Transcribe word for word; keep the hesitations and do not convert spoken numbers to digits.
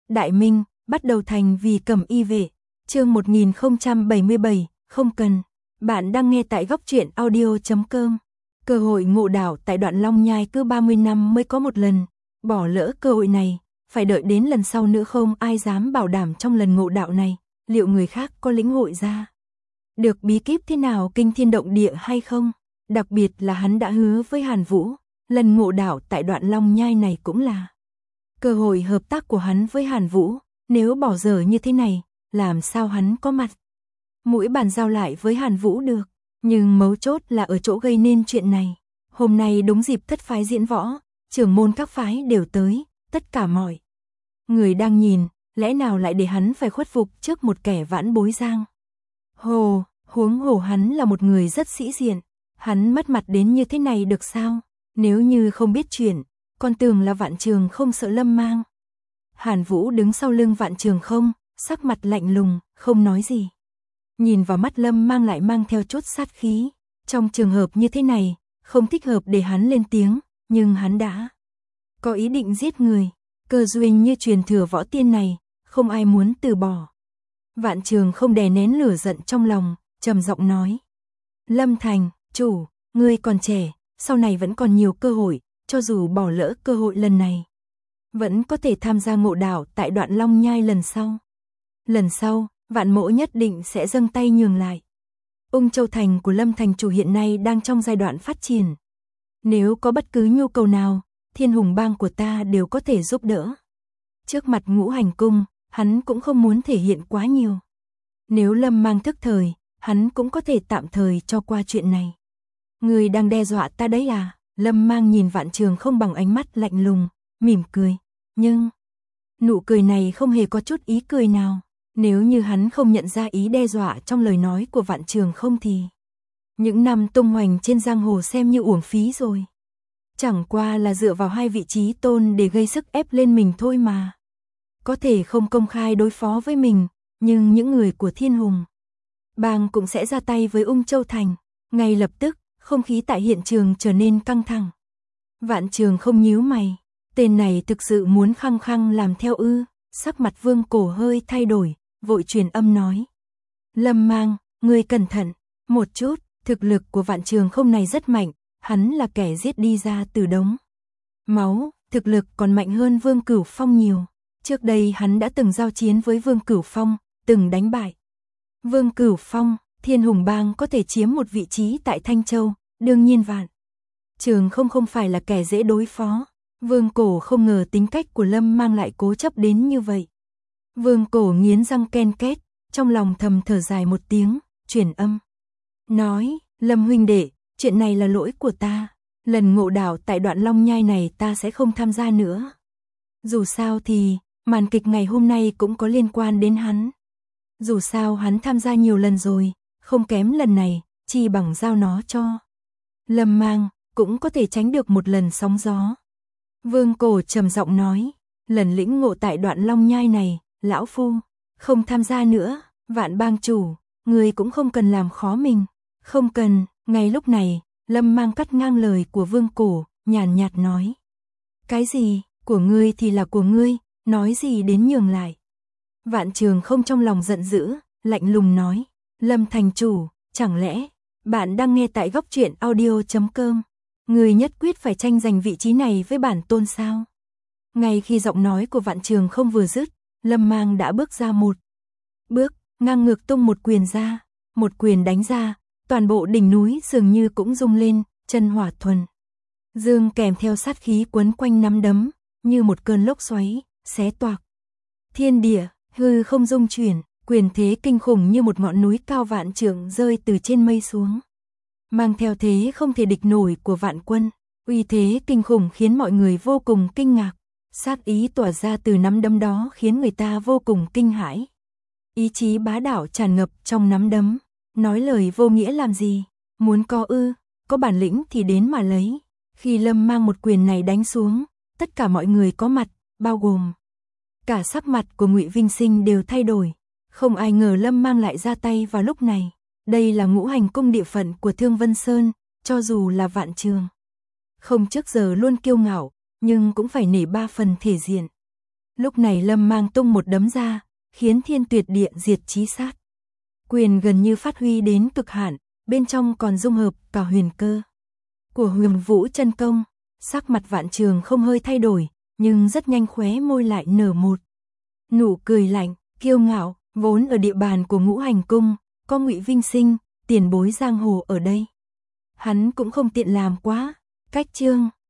Đại Minh, bắt đầu thành vì Cẩm Y vệ, chương một nghìn không trăm bảy mươi bảy, không cần. Bạn đang nghe tại góc truyện audio chấm com. Cơ hội ngộ đạo tại đoạn Long Nhai cứ ba mươi năm mới có một lần, bỏ lỡ cơ hội này, phải đợi đến lần sau nữa không ai dám bảo đảm trong lần ngộ đạo này, liệu người khác có lĩnh hội ra được bí kíp thế nào kinh thiên động địa hay không? Đặc biệt là hắn đã hứa với Hàn Vũ, lần ngộ đạo tại đoạn Long Nhai này cũng là cơ hội hợp tác của hắn với Hàn Vũ, nếu bỏ dở như thế này, làm sao hắn có mặt mũi bàn giao lại với Hàn Vũ được. Nhưng mấu chốt là ở chỗ gây nên chuyện này. Hôm nay đúng dịp thất phái diễn võ, trưởng môn các phái đều tới, tất cả mọi người đang nhìn, lẽ nào lại để hắn phải khuất phục trước một kẻ vãn bối giang hồ, huống hồ hắn là một người rất sĩ diện, hắn mất mặt đến như thế này được sao? Nếu như không biết chuyện, còn tưởng là Vạn Trường Không sợ Lâm Mang. Hàn Vũ đứng sau lưng Vạn Trường Không, sắc mặt lạnh lùng, không nói gì. Nhìn vào mắt Lâm Mang lại mang theo chút sát khí. Trong trường hợp như thế này, không thích hợp để hắn lên tiếng, nhưng hắn đã có ý định giết người. Cơ duyên như truyền thừa võ tiên này, không ai muốn từ bỏ. Vạn Trường Không đè nén lửa giận trong lòng, trầm giọng nói: Lâm Thành, chủ, ngươi còn trẻ, sau này vẫn còn nhiều cơ hội, cho dù bỏ lỡ cơ hội lần này, vẫn có thể tham gia ngộ đạo tại đoạn Long Nhai lần sau. Lần sau, Vạn Mỗ nhất định sẽ dâng tay nhường lại. Ung Châu Thành của Lâm Thành chủ hiện nay đang trong giai đoạn phát triển. Nếu có bất cứ nhu cầu nào, Thiên Hùng Bang của ta đều có thể giúp đỡ. Trước mặt Ngũ Hành Cung, hắn cũng không muốn thể hiện quá nhiều. Nếu Lâm Mang thức thời, hắn cũng có thể tạm thời cho qua chuyện này. Người đang đe dọa ta đấy à? Lâm Mang nhìn Vạn Trường Không bằng ánh mắt lạnh lùng, mỉm cười. Nhưng, nụ cười này không hề có chút ý cười nào. Nếu như hắn không nhận ra ý đe dọa trong lời nói của Vạn Trường Không thì những năm tung hoành trên giang hồ xem như uổng phí rồi. Chẳng qua là dựa vào hai vị trí tôn để gây sức ép lên mình thôi mà. Có thể không công khai đối phó với mình, nhưng những người của Thiên Hùng Bang cũng sẽ ra tay với Ung Châu Thành. Ngay lập tức, không khí tại hiện trường trở nên căng thẳng. Vạn Trường Không nhíu mày, tên này thực sự muốn khăng khăng làm theo ư? Sắc mặt Vương Cổ hơi thay đổi, vội truyền âm nói: Lâm Mang, ngươi cẩn thận một chút, thực lực của Vạn Trường Không này rất mạnh, hắn là kẻ giết đi ra từ đống máu, thực lực còn mạnh hơn Vương Cửu Phong nhiều. Trước đây hắn đã từng giao chiến với Vương Cửu Phong, từng đánh bại Vương Cửu Phong. Thiên Hùng Bang có thể chiếm một vị trí tại Thanh Châu, đương nhiên Vạn Trường Không không phải là kẻ dễ đối phó. Vương Cổ không ngờ tính cách của Lâm Mang lại cố chấp đến như vậy. Vương Cổ nghiến răng ken két, trong lòng thầm thở dài một tiếng, truyền âm nói: Lâm huynh đệ, chuyện này là lỗi của ta, lần ngộ đạo tại đoạn Long Nhai này ta sẽ không tham gia nữa. Dù sao thì, màn kịch ngày hôm nay cũng có liên quan đến hắn. Dù sao hắn tham gia nhiều lần rồi, không kém lần này, chi bằng giao nó cho Lâm Mang, cũng có thể tránh được một lần sóng gió. Vương Cổ trầm giọng nói: lần lĩnh ngộ tại đoạn Long Nhai này, lão phu không tham gia nữa. Vạn Bang chủ, người cũng không cần làm khó mình. Không cần. Ngay lúc này, Lâm Mang cắt ngang lời của Vương Cổ, nhàn nhạt nói: cái gì, của ngươi thì là của ngươi, nói gì đến nhường lại. Vạn Trường Không trong lòng giận dữ, lạnh lùng nói: Lâm thành chủ, chẳng lẽ bạn đang nghe tại góc truyện audio chấm com? Người nhất quyết phải tranh giành vị trí này với bản tôn sao? Ngay khi giọng nói của Vạn Trường Không vừa dứt, Lâm Mang đã bước ra một bước, ngang ngược tung một quyền ra. Một quyền đánh ra, toàn bộ đỉnh núi dường như cũng rung lên, chân hỏa thuần dương kèm theo sát khí quấn quanh nắm đấm, như một cơn lốc xoáy, xé toạc thiên địa, hư không rung chuyển, quyền thế kinh khủng như một ngọn núi cao vạn trượng rơi từ trên mây xuống. Mang theo thế không thể địch nổi của Vạn Quân, uy thế kinh khủng khiến mọi người vô cùng kinh ngạc. Sát ý tỏa ra từ nắm đấm đó khiến người ta vô cùng kinh hãi. Ý chí bá đạo tràn ngập trong nắm đấm, nói lời vô nghĩa làm gì, muốn co ư, có bản lĩnh thì đến mà lấy. Khi Lâm Mang một quyền này đánh xuống, tất cả mọi người có mặt, bao gồm cả sắc mặt của Ngụy Vinh Sinh đều thay đổi. Không ai ngờ Lâm Mang lại ra tay vào lúc này. Đây là Ngũ Hành Cung địa phận của Thương Vân Sơn, cho dù là Vạn Trường Không trước giờ luôn kiêu ngạo, nhưng cũng phải nể ba phần thể diện. Lúc này Lâm Mang tung một đấm ra, khiến thiên tuyệt địa diệt chí sát. Quyền gần như phát huy đến cực hạn, bên trong còn dung hợp cả huyền cơ của Huyền Vũ chân công. Sắc mặt Vạn Trường không hơi thay đổi, nhưng rất nhanh khóe môi lại nở một nụ cười lạnh, kiêu ngạo, vốn ở địa bàn của Ngũ Hành Cung, có Ngụy Vinh Sinh, tiền bối giang hồ ở đây. Hắn cũng không tiện làm quá, cách chương.